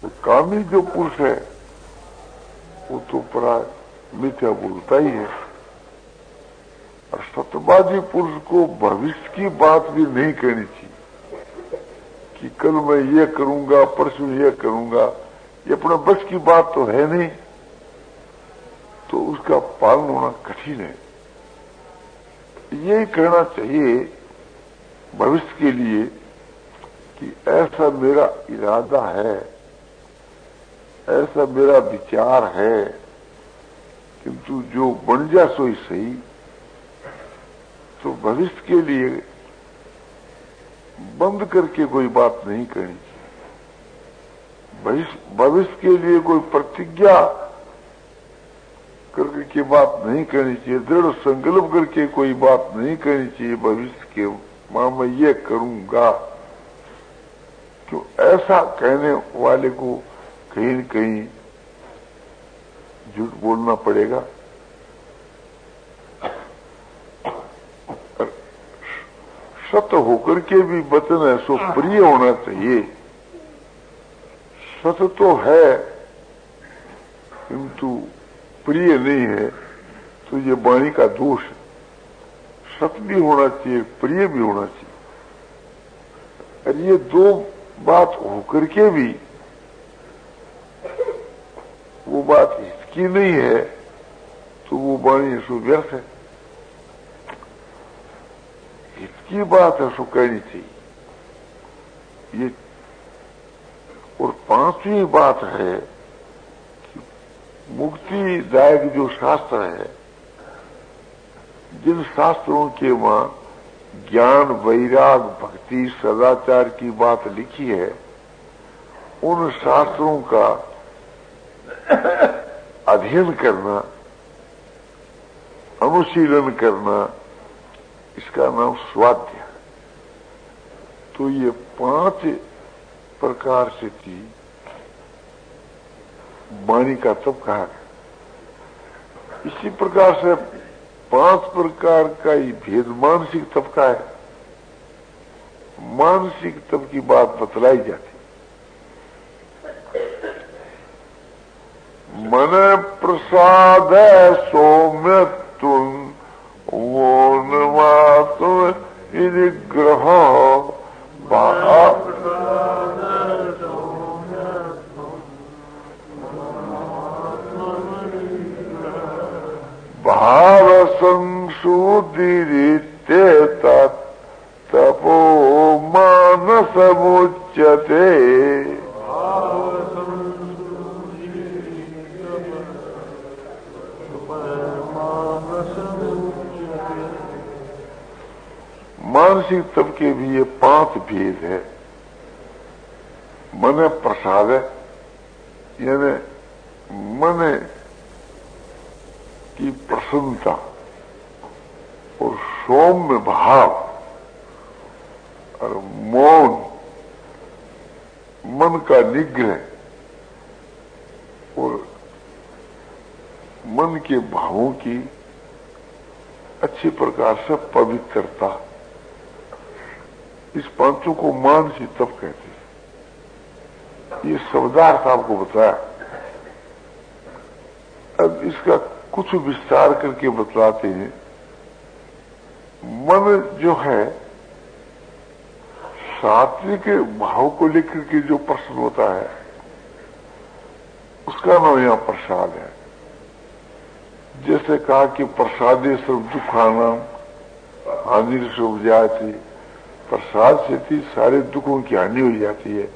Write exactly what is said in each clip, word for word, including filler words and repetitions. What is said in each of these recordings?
तो कामी जो पुरुष है वो तो प्राय मिथ्या बोलता ही है। और सत्यवादी पुरुष को भविष्य की बात भी नहीं कहनी चाहिए कि कल मैं ये करूंगा, परसों ये करूंगा, ये अपना बस की बात तो है नहीं, तो उसका पालन होना कठिन है। यही कहना चाहिए भविष्य के लिए कि ऐसा मेरा इरादा है, ऐसा मेरा विचार है, किंतु जो बन जा सो ही सही। तो भविष्य के लिए बंद करके कोई बात नहीं करनी चाहिए। भविष्य के लिए कोई प्रतिज्ञा करके की बात नहीं करनी चाहिए, दृढ़ संकल्प करके कोई बात नहीं करनी चाहिए भविष्य के, मां मैं ये करूंगा। क्यों ऐसा कहने वाले को कहीं न कहीं झूठ बोलना पड़ेगा। सत्य होकर के भी वचन ऐसो प्रिय होना चाहिए। सत्य तो है किंतु प्रिय नहीं है, तो ये वाणी का दोष है। सत्य भी होना चाहिए, प्रिय भी होना चाहिए। और ये दो बात होकर के भी वो बात इसकी नहीं है, तो वो वाणी सो व्यर्थ है। इसकी बात है सो कहनी चाहिए। ये और पांचवी बात है कि मुक्तिदायक जो शास्त्र है, जिन शास्त्रों के वहां ज्ञान, वैराग, भक्ति, सदाचार की बात लिखी है, उन शास्त्रों का अध्ययन करना, अनुशीलन करना, इसका नाम स्वाध्याय। तो ये पांच प्रकार से थी वाणी का तप कहा गया। इसी प्रकार से पांच प्रकार का ही भेद मानसिक तप का है। मानसिक तप की बात बतलाई जाती। मन प्रसाद सौम्य तुम निग्रह भाव संशुद्धिरिते तपो मानस मुच्यते। मानसिक तप के भी ये पांच भेद है। मन प्रसाद है, यानी मन की प्रसन्नता और सौम्य भाव और मौन, मन का निग्रह और मन के भावों की अच्छी प्रकार से पवित्रता, इस पांचों को मानसिक तप कहते हैं। ये शब्दार्थ आपको बताया। अब इसका कुछ विस्तार करके बतलाते हैं। मन जो है, सात्विक भाव को लेकर के जो प्रश्न होता है, उसका नाम यहां प्रसाद है। जैसे कहा कि प्रसादे सर्व दुखाना हानि से उपजाती, प्रसाद से थी सारे दुखों की हानि हो जाती है।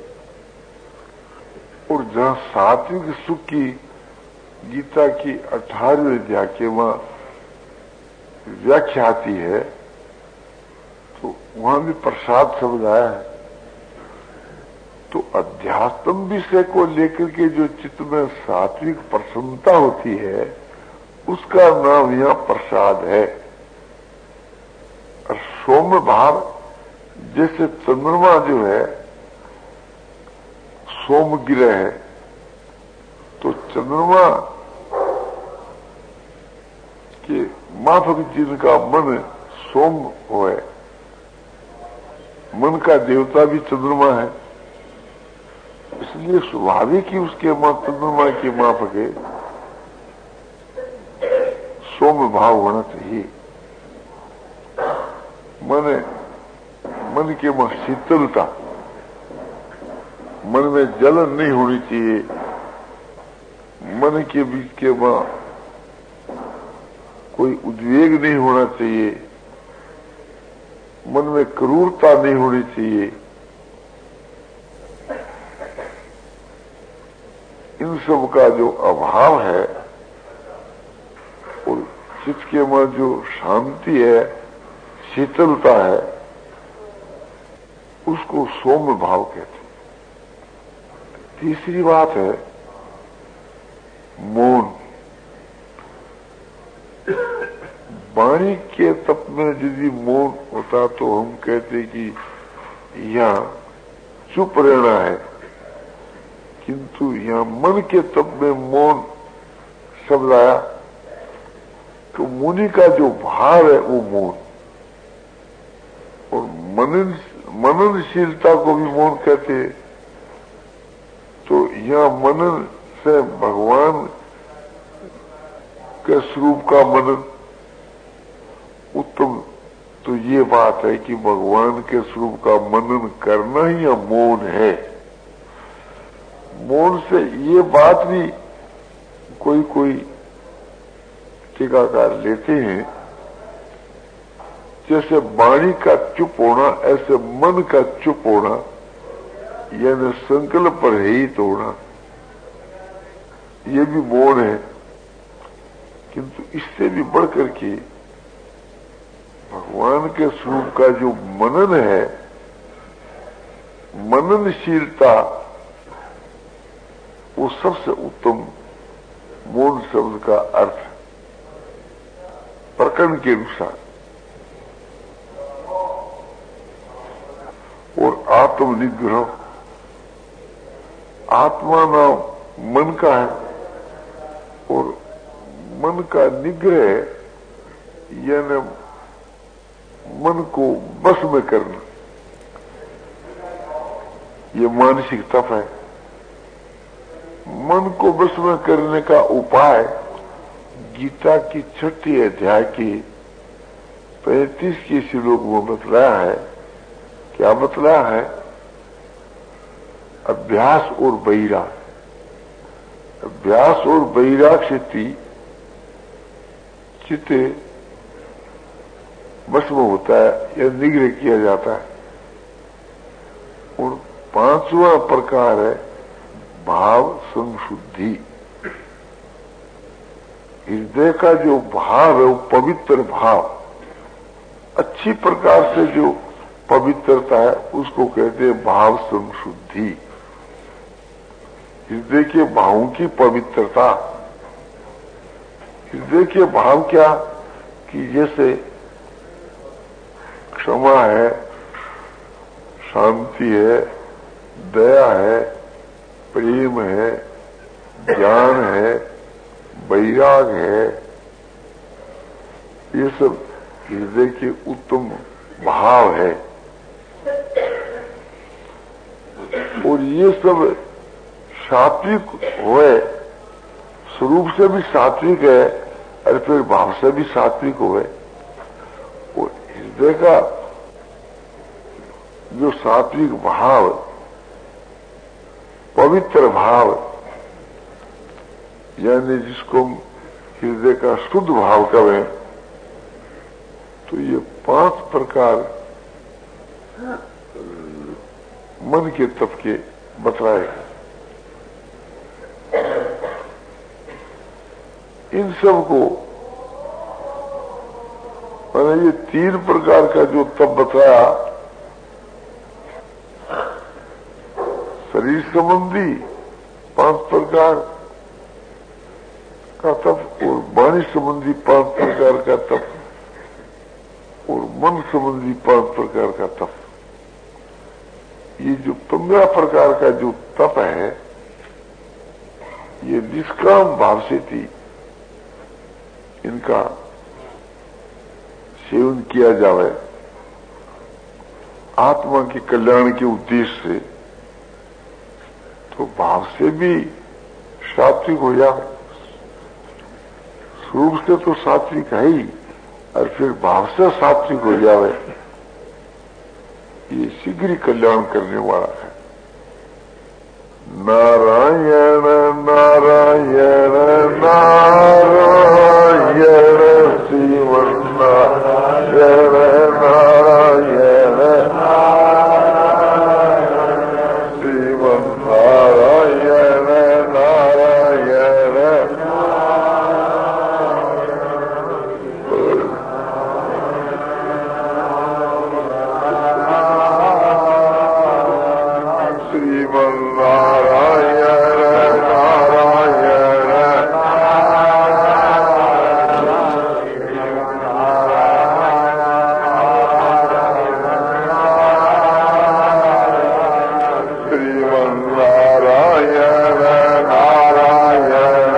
और जहां सात्विक सुख की गीता की अठारहवें अध्याय के वहां व्याख्या आती है, तो वहां भी प्रसाद शब्द आया है। तो अध्यात्म विषय को लेकर के जो चित्त में सात्विक प्रसन्नता होती है, उसका नाम यहां प्रसाद है। और सौम्य भाव, जैसे चंद्रमा जो है सोम ग्रह है, तो चंद्रमा के माफक जिनका मन सोम है, मन का देवता भी चंद्रमा है, इसलिए इसलिए स्वाभाविक ही उसके मां चंद्रमा की माफक है सौम्य भाव होना चाहिए। मन मन के मां शीतलता, मन में जलन नहीं होनी चाहिए, मन के बीच के मां कोई उद्वेग नहीं होना चाहिए, मन में क्रूरता नहीं होनी चाहिए। इन सब का जो अभाव है और चित्त के में जो शांति है, शीतलता है, उसको सौम्य भाव कहते हैं। तीसरी बात है मौन। वाणी के तप में यदि मौन होता तो हम कहते कि यहां चुप रहना है, किंतु यहां मन के तप में मौन शब्द आया तो मुनि का जो भाव है वो मौन, और मनन मननशीलता को भी मौन कहते हैं। तो यहां मनन से भगवान के स्वरूप का मनन उत्तम, तो ये बात है कि भगवान के स्वरूप का मनन करना ही मौन है। मौन से ये बात भी कोई कोई टीकाकार लेते हैं, जैसे वाणी का चुप होना ऐसे मन का चुप होना, यानी संकल्प पर रहित होना, ये भी मौन है। किंतु इससे भी बढ़कर के भगवान के स्वरूप का जो मनन है, मननशीलता, वो सबसे उत्तम मौन शब्द का अर्थ है प्रकरण के अनुसार। और आत्मनिग्रह, आत्मा नाम मन का है, और मन का निग्रह यानी मन को बस में करना, ये मानसिक तप है। मन को बस में करने का उपाय गीता की छठी अध्याय की पैंतीस की श्लोक में बतलाया है। क्या बतलाया है? अभ्यास और वैराग। अभ्यास और वैराग से चित्त बस में होता है या निग्रह किया जाता है। और पांचवा प्रकार है भाव संशुद्धि। हृदय का जो भाव है वो पवित्र भाव, अच्छी प्रकार से जो पवित्रता है उसको कहते हैं भाव संशुद्धि। हृदय के भावों की पवित्रता। हृदय के भाव क्या कि जैसे क्षमा है, शांति है, दया है, प्रेम है, ज्ञान है, वैराग है, ये सब हृदय के उत्तम भाव है। और ये सब सात्विक हुए, स्वरूप से भी सात्विक है और फिर भाव से भी सात्विक हुए। और हृदय का जो सात्विक भाव, पवित्र भाव, यानी जिसको हम हृदय का शुद्ध भाव कहें, तो ये पांच प्रकार मन के तप के बतलाए। इन सब को मैंने ये तीन प्रकार का जो तप बताया, शरीर संबंधी पांच प्रकार का तप, और वाणी संबंधी पांच प्रकार का तप, और मन संबंधी पांच प्रकार का तप। ये जो पंद्रह प्रकार का जो तप है, ये निष्काम भाव से थी, इनका सेवन किया जावे आत्मा के कल्याण के उद्देश्य से, तो भाव से भी सात्विक हो जाए। स्वरूप से तो सात्विक है ही, और फिर भाव से सात्विक हो जाए, ये शीघ्र ही कल्याण करने वाला है। नारायण नारायण नारायण श्रीमन नारायण नारायण श्रीमन नारायण नारायण श्रीमन नारायण नारायण श्रीमन नारायण नारायण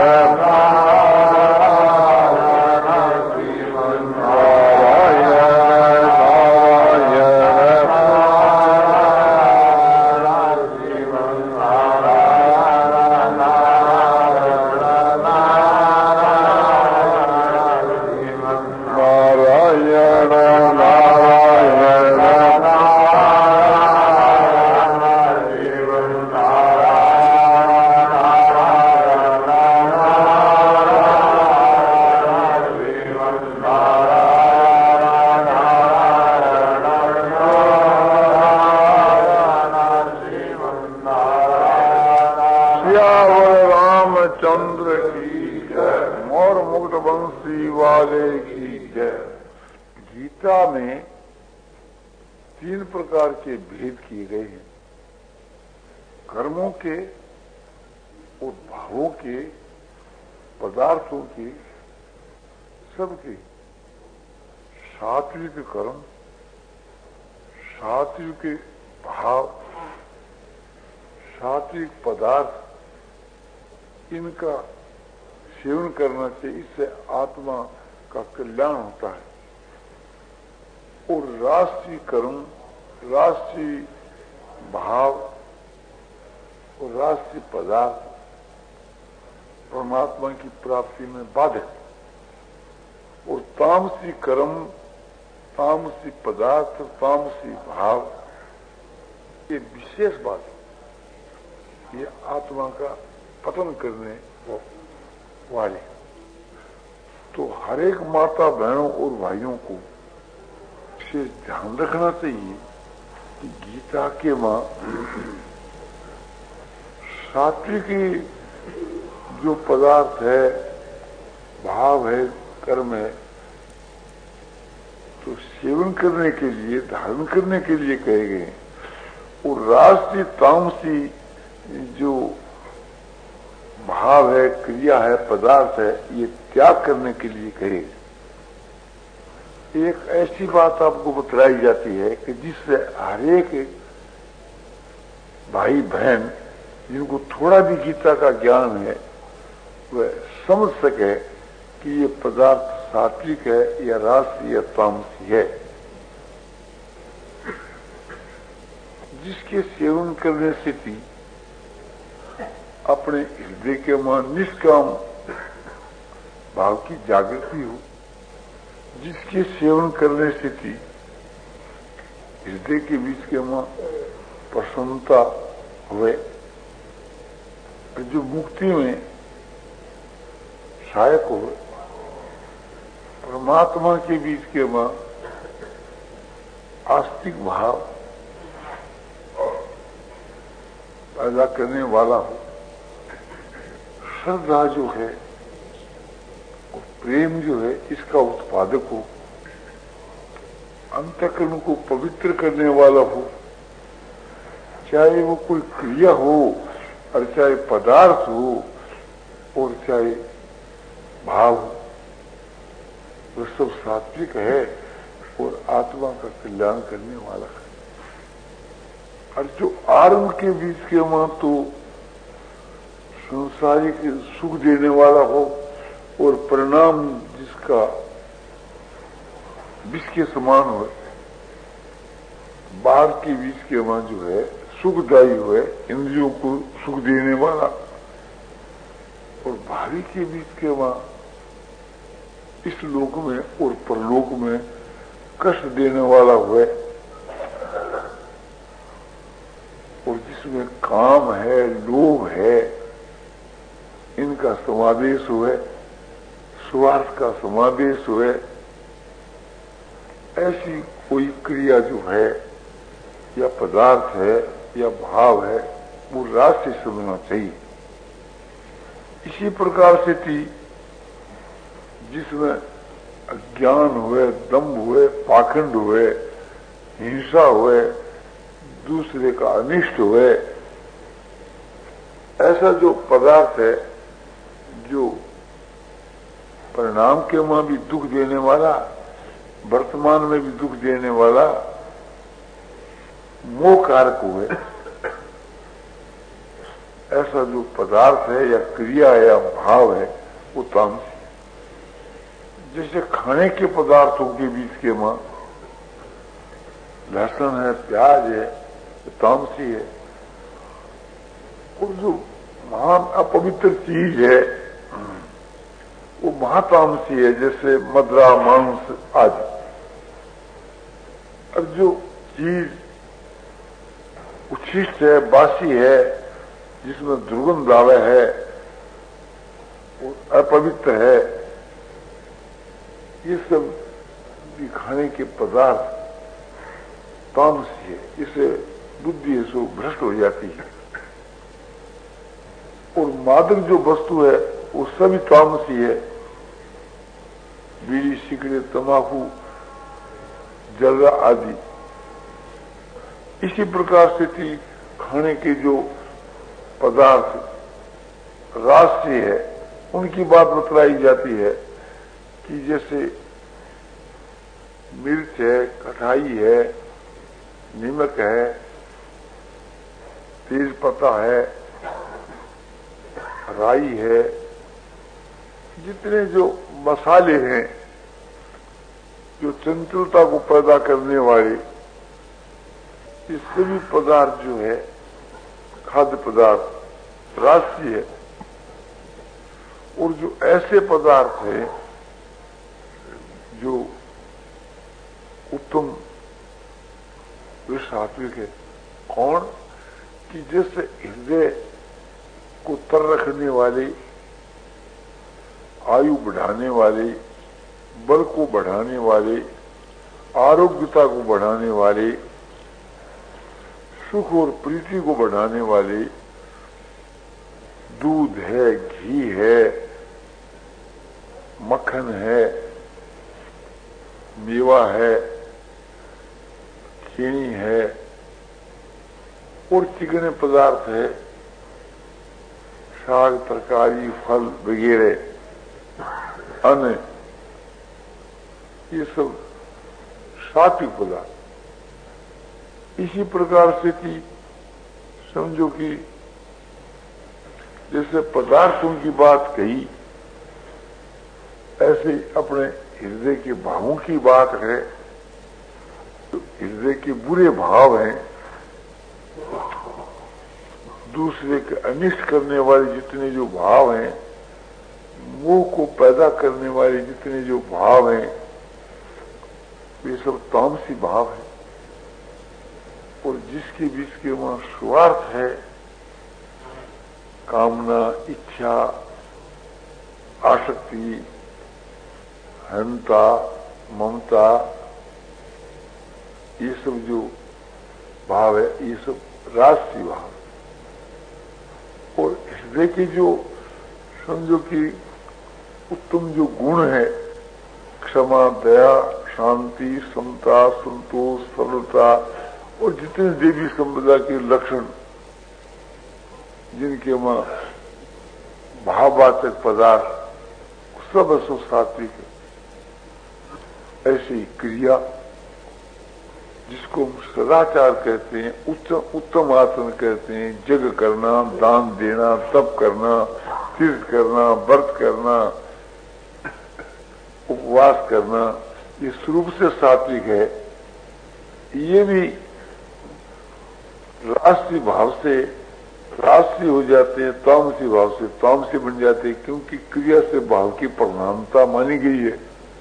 रामचंद्र की जय, मोर मुकुट बंसी वाले की जय। गीता में तीन प्रकार के भेद किए गए हैं, कर्मों के और भावों के, पदार्थों के, सबके। सात्विक कर्म, सात्विक भाव, सात्विक पदार्थ, इनका सेवन करना चाहिए, इससे आत्मा का कल्याण होता है। और राष्ट्रीय कर्म, राष्ट्रीय भाव और राष्ट्रीय पदार्थ परमात्मा की प्राप्ति में बाधक। और तामसी कर्म, तामसी पदार्थ, तामसी भाव, ये विशेष बात है, ये आत्मा का पतन करने वाले। तो हर एक माता बहनों और भाइयों को से ध्यान रखना चाहिए कि गीता के मां सात्विक जो पदार्थ है, भाव है, कर्म है, तो सेवन करने के लिए, धारण करने के लिए कहे गए। और राष्ट्रीय तामसी जो भाव है, क्रिया है, पदार्थ है, ये त्याग करने के लिए कहे। एक ऐसी बात आपको बतलाई जाती है कि जिससे हर एक भाई बहन जिनको थोड़ा भी गीता का ज्ञान है वह समझ सके कि ये पदार्थ सात्विक है या राष्ट्रीय या तामसी है। जिसके सेवन करने से भी अपने हृदय के मां निष्काम भाव की जागृति हो, जिसके सेवन करने से भी हृदय के बीच के मां प्रसन्नता हुए, जो मुक्ति में सहायक हो, परमात्मा के बीच के मां आस्तिक भाव पैदा करने वाला हो, श्रद्धा जो है और प्रेम जो है इसका उत्पादक हो, अंतःकरण को पवित्र करने वाला हो, चाहे वो कोई क्रिया हो और चाहे पदार्थ हो और चाहे भाव हो, वो सब सात्विक है और आत्मा का कल्याण करने वाला है। और जो आरंभ के बीच के मां तो संसारिक सुख देने वाला हो और परिणाम जिसका विष के समान हो, बाद के बीच के मां जो है सुखदायी हुए, इंद्रियों को सुख देने वाला, और भावी के बीच के वहां इस लोक में और परलोक में कष्ट देने वाला हुए, और जिसमें काम है, लोभ है, इनका समावेश हुए, स्वार्थ का समावेश हुए, ऐसी कोई क्रिया जो है या पदार्थ है या भाव है, वो राज से समझना चाहिए। इसी प्रकार से थी जिसमें अज्ञान हुए, दम्भ हुए, पाखंड हुए, हिंसा हुए, दूसरे का अनिष्ट हुए, ऐसा जो पदार्थ है जो परिणाम के वहां भी दुख देने वाला, वर्तमान में भी दुख देने वाला, मोह कारक हुए, ऐसा जो पदार्थ है या क्रिया है या भाव है, वो तामसी। जैसे खाने के पदार्थों के बीच के मां लहसुन है, प्याज है, तो तामसी है। और जो महा अपवित्र चीज है वो महातामसी है, जैसे मदरा, मांस आदि। और जो चीज उच्छिष्ट है, बासी है, जिसमें दुर्गंध आवे है, वो अपवित्र है, ये सब खाने के पदार्थ तामसी है। इससे बुद्धि सो भ्रष्ट हो जाती है। और मादक जो वस्तु है वो सभी तामसी है, बीड़ी, सिगरेट, तंबाकू, जर्दा आदि। इसी प्रकार से थी खाने के जो पदार्थ राष्ट्रीय है, उनकी बात बतलाई जाती है कि जैसे मिर्च है, खटाई है, नमक है, तेज पत्ता है, राई है, जितने जो मसाले हैं जो चंचलता को पैदा करने वाले, ये सभी पदार्थ जो है खाद्य पदार्थ राष्ट्रीय है। और जो ऐसे पदार्थ है जो उत्तम वे सात्विक है। कौन? कि जैसे हृदय को तर रखने वाले, आयु बढ़ाने वाले, बल को बढ़ाने वाले, आरोग्यता को बढ़ाने वाले, सुख और प्रीति को बढ़ाने वाले दूध है, घी है, मक्खन है, मेवा है, चीनी है, और चिकने पदार्थ है, साग, तरकारी, फल वगैरह, अन्न, ये सब सात्विक पदार्थ। इसी प्रकार से कि समझो कि जैसे पदार्थों की बात कही, ऐसे अपने हृदय के भावों की बात है। तो हृदय के बुरे भाव हैं, दूसरे के अनिष्ट करने वाले जितने जो भाव हैं, मोह को पैदा करने वाले जितने जो भाव हैं, वे सब तामसी भाव है। और जिसके बीच के वहां स्वार्थ है, कामना, इच्छा, आसक्ति, अहंता, ममता, ये सब जो भाव है, ये सब राष्ट्रीय भाव। और हृदय के जो समझो कि उत्तम जो गुण है, क्षमा, दया, शांति, समता, संतोष, सरलता, और जितने देवी संपदा के लक्षण जिनके वहां भाववाचक पदार्थ सब असो सात्विक है। ऐसी क्रिया जिसको हम सदाचार कहते हैं, उत्तम उत्तम आचरण कहते हैं, जग करना, दान देना, तप करना, तीर्थ करना, व्रत करना, उपवास करना, ये स्वरूप से सात्विक है। ये भी राष्ट्रीय भाव से राष्ट्रीय हो जाते हैं, तामसी भाव से तामसी बन जाते हैं, क्योंकि क्रिया से भाव की प्रधानता मानी गई है।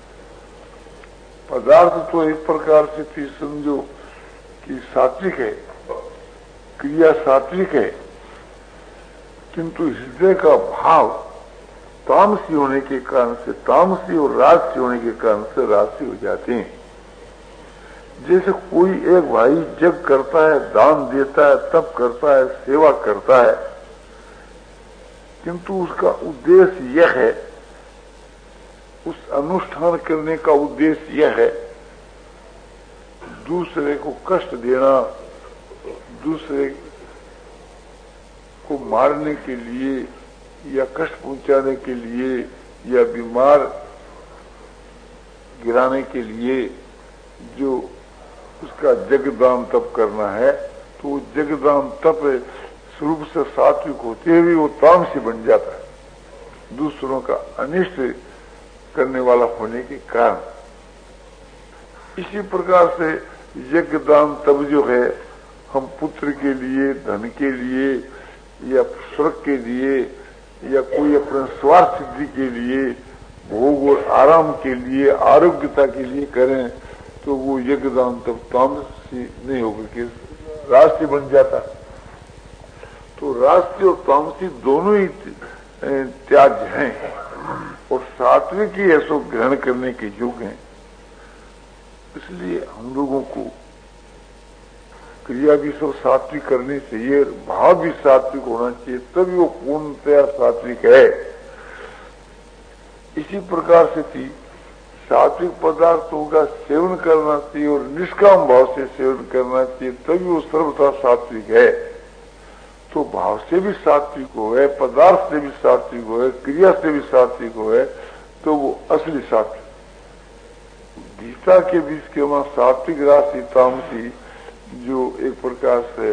पदार्थ तो एक प्रकार से थी, समझो कि सात्विक है, क्रिया सात्विक है, किंतु हृदय का भाव तामसी होने के कारण से तामसी और राजसी होने के कारण से राजसी हो जाते हैं। जैसे कोई एक भाई जग करता है, दान देता है, तप करता है, सेवा करता है, किंतु उसका उद्देश्य यह है, उस अनुष्ठान करने का उद्देश्य यह है दूसरे को कष्ट देना, दूसरे को मारने के लिए या कष्ट पहुंचाने के लिए या बीमार गिराने के लिए जो उसका जगदान तप करना है, तो जगदान तप स्वरूप से सात्विक होते हुए वो तामसी बन जाता है, दूसरों का अनिष्ट करने वाला होने के कारण। इसी प्रकार से यज्ञदान तप जो है, हम पुत्र के लिए, धन के लिए या स्वर्ग के लिए या कोई अपने स्वार्थ सिद्धि के लिए, भोग और आराम के लिए, आरोग्यता के लिए करें, तो वो यज्ञदान तप तामसी नहीं होगा कि राष्ट्रीय बन जाता। तो राष्ट्रीय और तामसी दोनों ही त्याज्य हैं और सात्विक ही ऐसो ग्रहण करने के योग्य हैं। इसलिए हम लोगों को क्रिया भी सब सात्विक करनी चाहिए, भाव भी सात्विक होना चाहिए, तभी वो पूर्णतया सात्विक है। इसी प्रकार से थी सात्विक पदार्थों का सेवन करना चाहिए और निष्काम भाव से सेवन करना चाहिए, तभी वो सर्वथा सात्विक है। तो भाव से भी सात्विक हो है, पदार्थ से भी सात्विक हो है, क्रिया से भी सात्विक हो है, तो वो असली सात्विक। गीता के बीच के वहां सात्विक राशि तामसी जो एक प्रकार से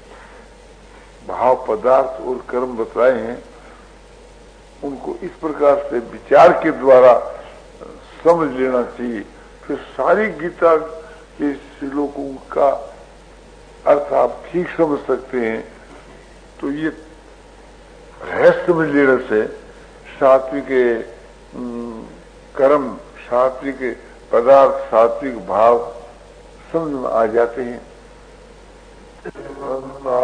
भाव, पदार्थ और कर्म बताए हैं, उनको इस प्रकार से विचार के द्वारा समझ लेना चाहिए। फिर सारी गीता के श्लोकों का अर्थ आप ठीक समझ सकते हैं। तो ये रहस्य समझ लेने से सात्विक कर्म, सात्विक पदार्थ, सात्विक भाव समझ में आ जाते हैं।